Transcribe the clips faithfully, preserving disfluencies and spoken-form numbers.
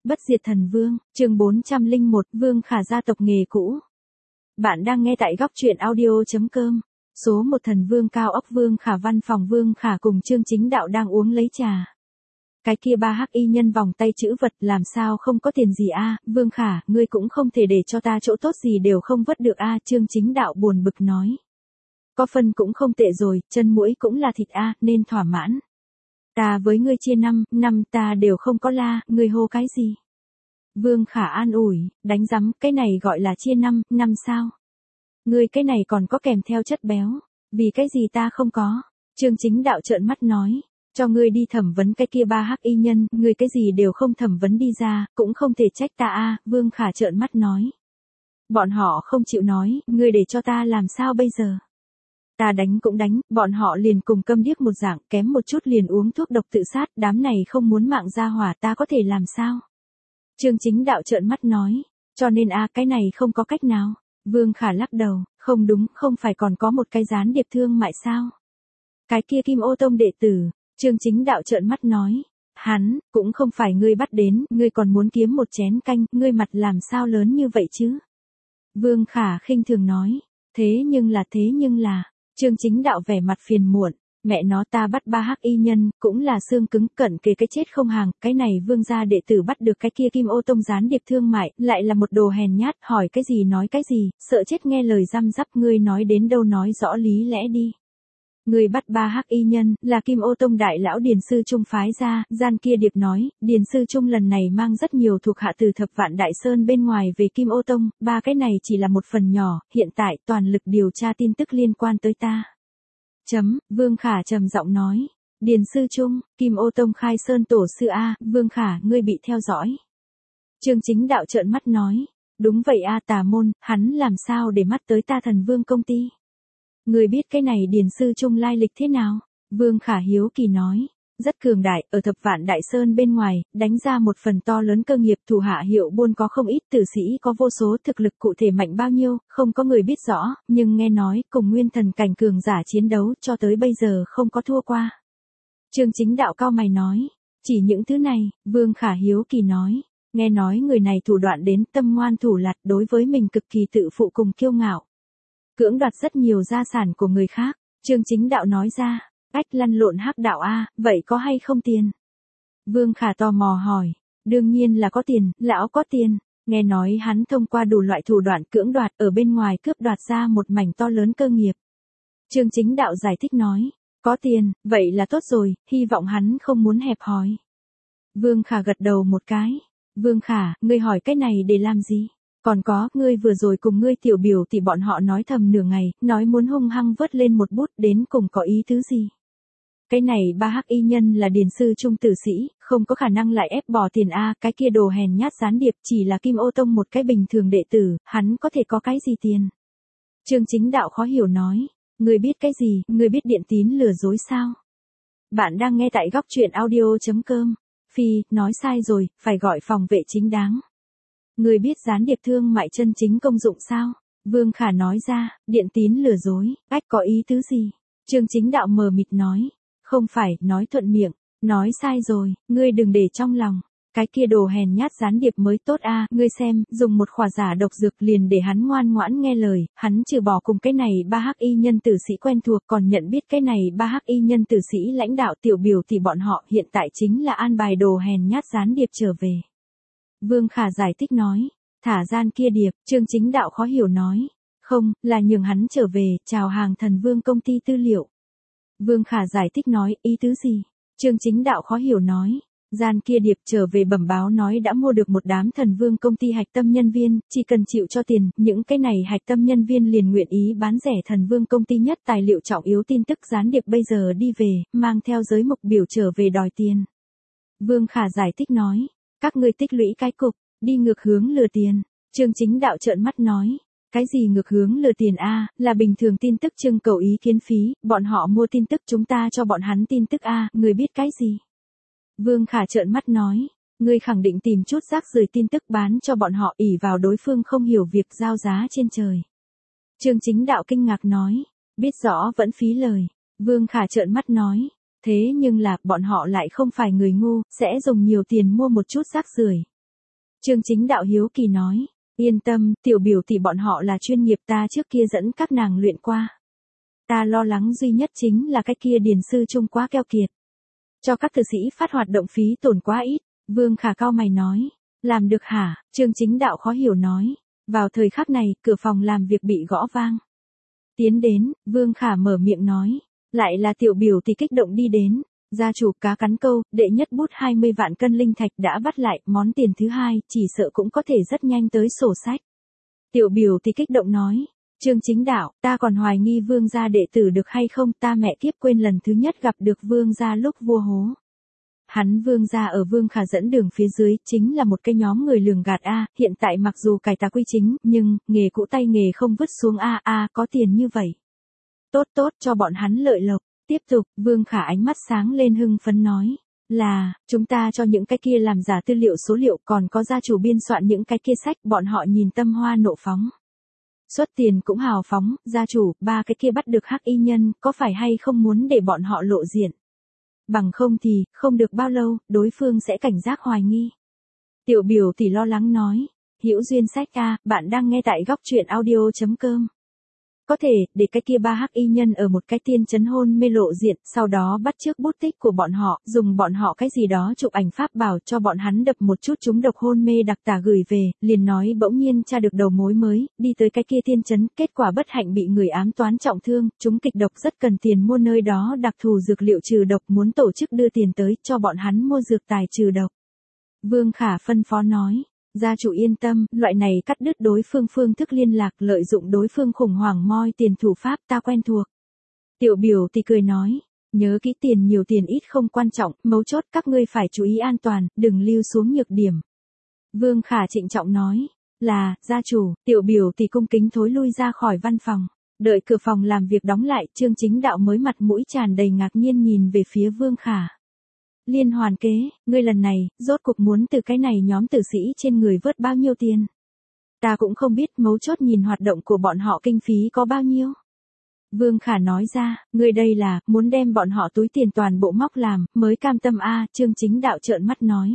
Bất diệt thần vương, chương bốn trăm lẻ một, Vương Khả gia tộc nghề cũ. Bạn đang nghe tại góc truyện audio chấm com. Số một thần vương cao ốc Vương Khả văn phòng Vương Khả cùng Chương Chính Đạo đang uống lấy trà. Cái kia ba hắc y nhân vòng tay chữ vật làm sao không có tiền gì a, Vương Khả, ngươi cũng không thể để cho ta chỗ tốt gì đều không vớt được a, Chương Chính Đạo buồn bực nói. Có phân cũng không tệ rồi, chân mũi cũng là thịt a, nên thỏa mãn. Ta với ngươi chia năm, năm ta đều không có la, ngươi hô cái gì? Vương Khả an ủi, đánh rắm, cái này gọi là chia năm, năm sao? Ngươi cái này còn có kèm theo chất béo, vì cái gì ta không có? Chương Chính Đạo trợn mắt nói, cho ngươi đi thẩm vấn cái kia ba hắc y nhân, ngươi cái gì đều không thẩm vấn đi ra, cũng không thể trách ta a, Vương Khả trợn mắt nói. Bọn họ không chịu nói, ngươi để cho ta làm sao bây giờ? Ta đánh cũng đánh, bọn họ liền cùng câm điếc một dạng, kém một chút liền uống thuốc độc tự sát, đám này không muốn mạng ra hỏa ta có thể làm sao? Chương Chính Đạo trợn mắt nói, cho nên a cái này không có cách nào. Vương Khả lắc đầu, không đúng, không phải còn có một cái gián điệp thương mại sao? Cái kia Kim Ô Tông đệ tử, Chương Chính Đạo trợn mắt nói, hắn, cũng không phải ngươi bắt đến, ngươi còn muốn kiếm một chén canh, ngươi mặt làm sao lớn như vậy chứ? Vương Khả khinh thường nói, thế nhưng là thế nhưng là, Chương Chính Đạo vẻ mặt phiền muộn, mẹ nó ta bắt ba hắc y nhân, cũng là xương cứng cận kề cái chết không hàng, cái này Vương gia đệ tử bắt được cái kia Kim Ô Tông gián điệp thương mại, lại là một đồ hèn nhát, hỏi cái gì nói cái gì, sợ chết nghe lời răm rắp, ngươi nói đến đâu nói rõ lý lẽ đi. Người bắt ba hắc y nhân, là Kim Ô Tông đại lão Điền Sư Trung phái ra, gian kia điệp nói, Điền Sư Trung lần này mang rất nhiều thuộc hạ từ Thập Vạn Đại Sơn bên ngoài về Kim Ô Tông, ba cái này chỉ là một phần nhỏ, hiện tại toàn lực điều tra tin tức liên quan tới ta. Chấm, Vương Khả trầm giọng nói, Điền Sư Trung, Kim Ô Tông khai sơn tổ sư A, Vương Khả, ngươi bị theo dõi. Chương Chính Đạo trợn mắt nói, đúng vậy A tà môn, hắn làm sao để mắt tới ta Thần Vương công ty. Người biết cái này Điền Sư Trung lai lịch thế nào? Vương Khả hiếu kỳ nói, rất cường đại, ở Thập Vạn Đại Sơn bên ngoài, đánh ra một phần to lớn cơ nghiệp, thủ hạ hiệu buôn có không ít, tử sĩ có vô số, thực lực cụ thể mạnh bao nhiêu, không có người biết rõ, nhưng nghe nói, cùng nguyên thần cảnh cường giả chiến đấu, cho tới bây giờ không có thua qua. Chương Chính Đạo cao mày nói, chỉ những thứ này, Vương Khả hiếu kỳ nói, nghe nói người này thủ đoạn đến tâm ngoan thủ lạt, đối với mình cực kỳ tự phụ cùng kiêu ngạo. Cưỡng đoạt rất nhiều gia sản của người khác, Chương Chính Đạo nói ra, ách lăn lộn hắc đạo a, vậy có hay không tiền? Vương Khả tò mò hỏi, đương nhiên là có tiền, lão có tiền, nghe nói hắn thông qua đủ loại thủ đoạn cưỡng đoạt ở bên ngoài cướp đoạt ra một mảnh to lớn cơ nghiệp. Chương Chính Đạo giải thích nói, có tiền, vậy là tốt rồi, hy vọng hắn không muốn hẹp hòi. Vương Khả gật đầu một cái, Vương Khả, ngươi hỏi cái này để làm gì? Còn có, ngươi vừa rồi cùng ngươi tiểu biểu thì bọn họ nói thầm nửa ngày, nói muốn hung hăng vớt lên một bút, đến cùng có ý tứ gì? Cái này ba hắc y nhân là Điền Sư Trung tử sĩ, không có khả năng lại ép bỏ tiền a, cái kia đồ hèn nhát gián điệp chỉ là Kim Ô Tông một cái bình thường đệ tử, hắn có thể có cái gì tiền? Chương Chính Đạo khó hiểu nói, ngươi biết cái gì, ngươi biết điện tín lừa dối sao? Bạn đang nghe tại góc truyện audio chấm com. Phi, nói sai rồi, phải gọi phòng vệ chính đáng. Người biết gián điệp thương mại chân chính công dụng sao? Vương Khả nói ra, điện tín lừa dối, ách có ý tứ gì? Chương Chính Đạo mờ mịt nói, không phải, nói thuận miệng, nói sai rồi, ngươi đừng để trong lòng, cái kia đồ hèn nhát gián điệp mới tốt a, ngươi xem, dùng một khỏa giả độc dược liền để hắn ngoan ngoãn nghe lời, hắn trừ bỏ cùng cái này ba hắc y nhân tử sĩ quen thuộc còn nhận biết cái này ba hắc y nhân tử sĩ lãnh đạo tiểu biểu thì bọn họ hiện tại chính là an bài đồ hèn nhát gián điệp trở về. Vương Khả giải thích nói, thả gian kia điệp, Chương Chính Đạo khó hiểu nói, không, là nhường hắn trở về, chào hàng Thần Vương công ty tư liệu. Vương Khả giải thích nói, ý tứ gì? Chương Chính Đạo khó hiểu nói, gian kia điệp trở về bẩm báo nói đã mua được một đám Thần Vương công ty hạch tâm nhân viên, chỉ cần chịu cho tiền, những cái này hạch tâm nhân viên liền nguyện ý bán rẻ Thần Vương công ty nhất tài liệu trọng yếu tin tức gián điệp bây giờ đi về, mang theo giới mục biểu trở về đòi tiền. Vương Khả giải thích nói, các ngươi tích lũy cái cục, đi ngược hướng lừa tiền. Chương Chính Đạo trợn mắt nói, cái gì ngược hướng lừa tiền a, là bình thường tin tức trưng cầu ý kiến phí, bọn họ mua tin tức chúng ta cho bọn hắn tin tức a, người biết cái gì? Vương Khả trợn mắt nói, ngươi khẳng định tìm chút rác rưởi tin tức bán cho bọn họ ỷ vào đối phương không hiểu việc giao giá trên trời. Chương Chính Đạo kinh ngạc nói, biết rõ vẫn phí lời. Vương Khả trợn mắt nói, thế nhưng là bọn họ lại không phải người ngu, sẽ dùng nhiều tiền mua một chút rác rưởi. Trương Chính Đạo hiếu kỳ nói, yên tâm, tiểu biểu tỷ bọn họ là chuyên nghiệp, ta trước kia dẫn các nàng luyện qua. Ta lo lắng duy nhất chính là cái kia điền sư trung quá keo kiệt. Cho các thư sĩ phát hoạt động phí tổn quá ít. Vương Khả cau mày nói, làm được hả? Trương Chính Đạo khó hiểu nói. Vào thời khắc này, cửa phòng làm việc bị gõ vang. Tiến đến, Vương Khả mở miệng nói, lại là tiểu biểu tỷ kích động đi đến. Gia chủ cá cắn câu, đệ nhất bút hai mươi vạn cân linh thạch đã bắt lại, món tiền thứ hai, chỉ sợ cũng có thể rất nhanh tới sổ sách. Tiểu biểu tỷ kích động nói, Trương Chính Đạo, ta còn hoài nghi Vương gia đệ tử được hay không, ta mẹ kiếp quên lần thứ nhất gặp được Vương gia lúc vua hố. Hắn Vương gia ở Vương Khả dẫn đường phía dưới, chính là một cái nhóm người lường gạt a, hiện tại mặc dù cải tà quy chính, nhưng, nghề cũ tay nghề không vứt xuống a a, có tiền như vậy. Tốt tốt cho bọn hắn lợi lộc. Tiếp tục, Vương Khả ánh mắt sáng lên hưng phấn nói, là, chúng ta cho những cái kia làm giả tư liệu số liệu, còn có gia chủ biên soạn những cái kia sách, bọn họ nhìn tâm hoa nộ phóng. Xuất tiền cũng hào phóng, gia chủ, ba cái kia bắt được hắc y nhân, có phải hay không muốn để bọn họ lộ diện? Bằng không thì, không được bao lâu, đối phương sẽ cảnh giác hoài nghi. Tiểu biểu tỷ lo lắng nói, Hữu Duyên sách a, bạn đang nghe tại góc truyện audio chấm com. Có thể, để cái kia ba hắc y nhân ở một cái tiên trấn hôn mê lộ diện, sau đó bắt chước bút tích của bọn họ, dùng bọn họ cái gì đó chụp ảnh pháp bảo cho bọn hắn đập một chút chúng độc hôn mê đặc tả gửi về, liền nói bỗng nhiên tra được đầu mối mới, đi tới cái kia tiên trấn, kết quả bất hạnh bị người ám toán trọng thương, chúng kịch độc rất cần tiền mua nơi đó đặc thù dược liệu trừ độc, muốn tổ chức đưa tiền tới cho bọn hắn mua dược tài trừ độc. Vương Khả phân phó nói. Gia chủ yên tâm, loại này cắt đứt đối phương phương thức liên lạc, lợi dụng đối phương khủng hoảng moi tiền thủ pháp ta quen thuộc. Tiểu biểu thì cười nói, nhớ kỹ tiền nhiều tiền ít không quan trọng, mấu chốt các ngươi phải chú ý an toàn, đừng lưu xuống nhược điểm. Vương Khả trịnh trọng nói, là, gia chủ, tiểu biểu thì cung kính thối lui ra khỏi văn phòng. Đợi cửa phòng làm việc đóng lại, Trương Chính Đạo mới mặt mũi tràn đầy ngạc nhiên nhìn về phía Vương Khả. Liên hoàn kế, ngươi lần này, rốt cuộc muốn từ cái này nhóm tử sĩ trên người vớt bao nhiêu tiền? Ta cũng không biết, mấu chốt nhìn hoạt động của bọn họ kinh phí có bao nhiêu. Vương Khả nói ra, ngươi đây là, muốn đem bọn họ túi tiền toàn bộ móc làm, mới cam tâm a. Trương Chính Đạo trợn mắt nói.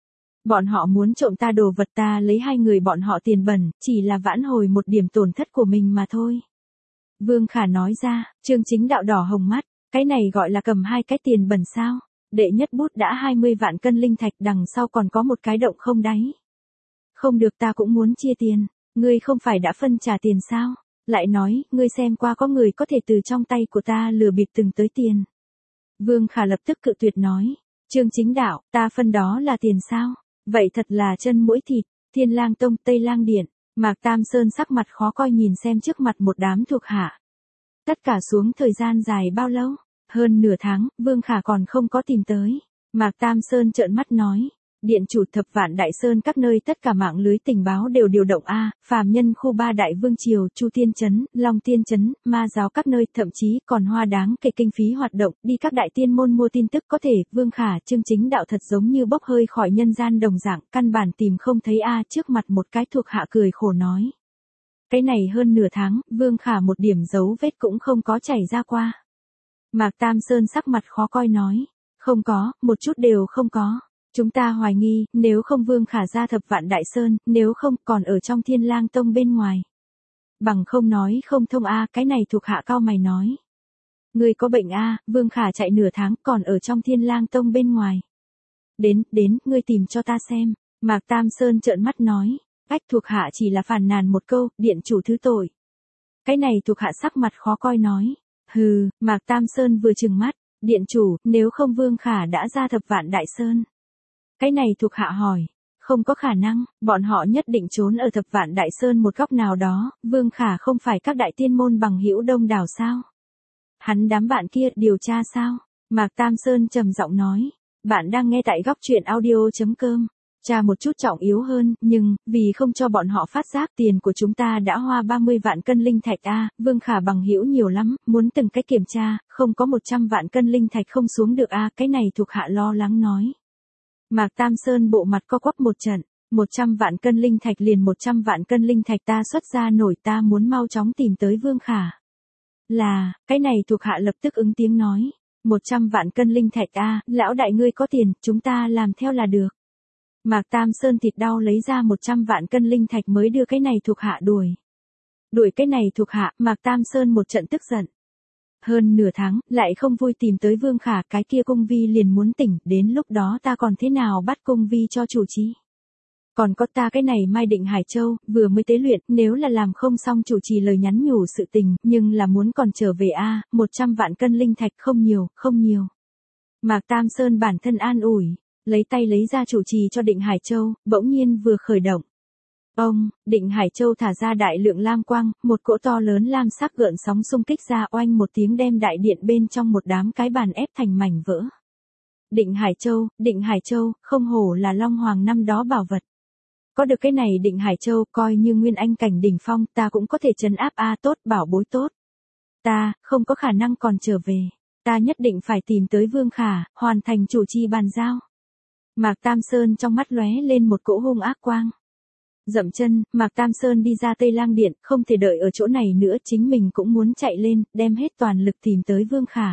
Bọn họ muốn trộm ta đồ vật, ta lấy hai người bọn họ tiền bẩn, chỉ là vãn hồi một điểm tổn thất của mình mà thôi. Vương Khả nói ra, Trương Chính Đạo đỏ hồng mắt, cái này gọi là cầm hai cái tiền bẩn sao? Đệ nhất bút đã hai mươi vạn cân linh thạch, đằng sau còn có một cái động không đáy. Không được, ta cũng muốn chia tiền, ngươi không phải đã phân trả tiền sao? Lại nói, ngươi xem qua có người có thể từ trong tay của ta lừa bịp từng tới tiền. Vương Khả lập tức cự tuyệt nói, Trương Chính Đạo, ta phân đó là tiền sao? Vậy thật là chân mũi thịt. Thiên Lang Tông, Tây Lang Điện, Mạc Tam Sơn sắc mặt khó coi nhìn xem trước mặt một đám thuộc hạ. Tất cả xuống thời gian dài bao lâu? Hơn nửa tháng, Vương Khả còn không có tìm tới. Mạc Tam Sơn trợn mắt nói, điện chủ thập vạn đại sơn các nơi tất cả mạng lưới tình báo đều điều động a, phàm nhân khu ba đại vương triều, Chu Tiên Trấn, Long Tiên Trấn, ma giáo các nơi, thậm chí còn hoa đáng kể kinh phí hoạt động, đi các đại tiên môn mua tin tức có thể. Vương Khả, Trương Chính Đạo thật giống như bốc hơi khỏi nhân gian đồng dạng, căn bản tìm không thấy a. Trước mặt một cái thuộc hạ cười khổ nói, cái này hơn nửa tháng, Vương Khả một điểm dấu vết cũng không có chảy ra qua. Mạc Tam Sơn sắc mặt khó coi nói, không có, một chút đều không có. Chúng ta hoài nghi, nếu không Vương Khả ra thập vạn đại sơn, nếu không còn ở trong Thiên Lang Tông bên ngoài. Bằng không nói không thông a. Cái này thuộc hạ cao mày nói. Ngươi có bệnh a, Vương Khả chạy nửa tháng còn ở trong Thiên Lang Tông bên ngoài. Đến, đến, ngươi tìm cho ta xem. Mạc Tam Sơn trợn mắt nói, ách thuộc hạ chỉ là phàn nàn một câu, điện chủ thứ tội. Cái này thuộc hạ sắc mặt khó coi nói. Hừ, Mạc Tam Sơn vừa trừng mắt, điện chủ, nếu không Vương Khả đã ra thập vạn đại sơn. Cái này thuộc hạ hỏi, không có khả năng, bọn họ nhất định trốn ở thập vạn đại sơn một góc nào đó, Vương Khả không phải các đại tiên môn bằng hữu đông đảo sao? Hắn đám bạn kia điều tra sao? Mạc Tam Sơn trầm giọng nói, bạn đang nghe tại góc truyện audio chấm com. Tra một chút trọng yếu hơn, nhưng, vì không cho bọn họ phát giác tiền của chúng ta đã hoa ba mươi vạn cân linh thạch a, Vương Khả bằng hữu nhiều lắm, muốn từng cái kiểm tra, không có một trăm vạn cân linh thạch không xuống được a. Cái này thuộc hạ lo lắng nói. Mạc Tam Sơn bộ mặt co quắp một trận, một trăm vạn cân linh thạch liền một trăm vạn cân linh thạch ta xuất ra nổi, ta muốn mau chóng tìm tới Vương Khả. Là, cái này thuộc hạ lập tức ứng tiếng nói, một trăm vạn cân linh thạch a, lão đại ngươi có tiền, chúng ta làm theo là được. Mạc Tam Sơn thịt đau lấy ra một trăm vạn cân linh thạch mới đưa cái này thuộc hạ đuổi. Đuổi cái này thuộc hạ, Mạc Tam Sơn một trận tức giận. Hơn nửa tháng, lại không vui tìm tới Vương Khả, cái kia cung vi liền muốn tỉnh, đến lúc đó ta còn thế nào bắt cung vi cho chủ trì. Còn có ta cái này Mai Định Hải Châu, vừa mới tế luyện, nếu là làm không xong chủ trì lời nhắn nhủ sự tình, nhưng là muốn còn trở về a, một trăm vạn cân linh thạch không nhiều, không nhiều. Mạc Tam Sơn bản thân an ủi, lấy tay lấy ra chủ trì cho Định Hải Châu, bỗng nhiên vừa khởi động. Ông, Định Hải Châu thả ra đại lượng lam quang, một cỗ to lớn lam sắc gợn sóng xung kích ra, oanh một tiếng đem đại điện bên trong một đám cái bàn ép thành mảnh vỡ. Định Hải Châu, Định Hải Châu, không hổ là Long Hoàng năm đó bảo vật. Có được cái này Định Hải Châu, coi như nguyên anh cảnh đỉnh phong, ta cũng có thể trấn áp a, tốt, bảo bối tốt. Ta, không có khả năng còn trở về. Ta nhất định phải tìm tới Vương Khả, hoàn thành chủ trì bàn giao. Mạc Tam Sơn trong mắt lóe lên một cỗ hung ác quang. Dậm chân, Mạc Tam Sơn đi ra Tây Lang Điện, không thể đợi ở chỗ này nữa, chính mình cũng muốn chạy lên, đem hết toàn lực tìm tới Vương Khả.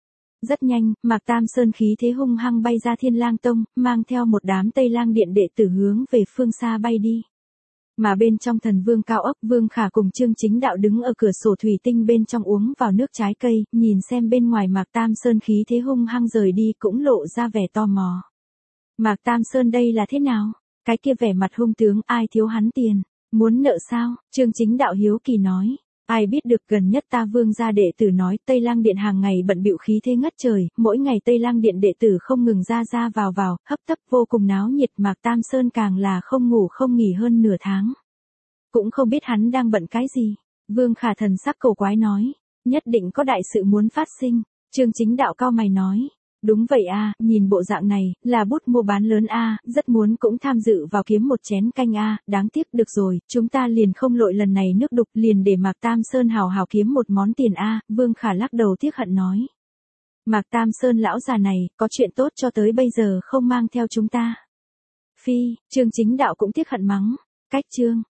Rất nhanh, Mạc Tam Sơn khí thế hung hăng bay ra Thiên Lang Tông, mang theo một đám Tây Lang Điện đệ tử hướng về phương xa bay đi. Mà bên trong Thần Vương cao ốc, Vương Khả cùng Chương Chính Đạo đứng ở cửa sổ thủy tinh bên trong uống vào nước trái cây, nhìn xem bên ngoài Mạc Tam Sơn khí thế hung hăng rời đi cũng lộ ra vẻ tò mò. Mạc Tam Sơn đây là thế nào? Cái kia vẻ mặt hung tướng, ai thiếu hắn tiền? Muốn nợ sao? Chương Chính Đạo hiếu kỳ nói. Ai biết được, gần nhất ta Vương gia đệ tử nói Tây Lang Điện hàng ngày bận bịu khí thế ngất trời, mỗi ngày Tây Lang Điện đệ tử không ngừng ra ra vào vào, hấp tấp vô cùng náo nhiệt, Mạc Tam Sơn càng là không ngủ không nghỉ hơn nửa tháng. Cũng không biết hắn đang bận cái gì. Vương Khả thần sắc cổ quái nói, nhất định có đại sự muốn phát sinh. Chương Chính Đạo cao mày nói. Đúng vậy a, nhìn bộ dạng này, là bút mua bán lớn a, rất muốn cũng tham dự vào kiếm một chén canh a, đáng tiếc, được rồi, chúng ta liền không lội lần này nước đục, liền để Mạc Tam Sơn hào hào kiếm một món tiền a, Vương Khả lắc đầu tiếc hận nói. Mạc Tam Sơn lão già này, có chuyện tốt cho tới bây giờ không mang theo chúng ta. Phi, Chương Chính Đạo cũng tiếc hận mắng, cách chương.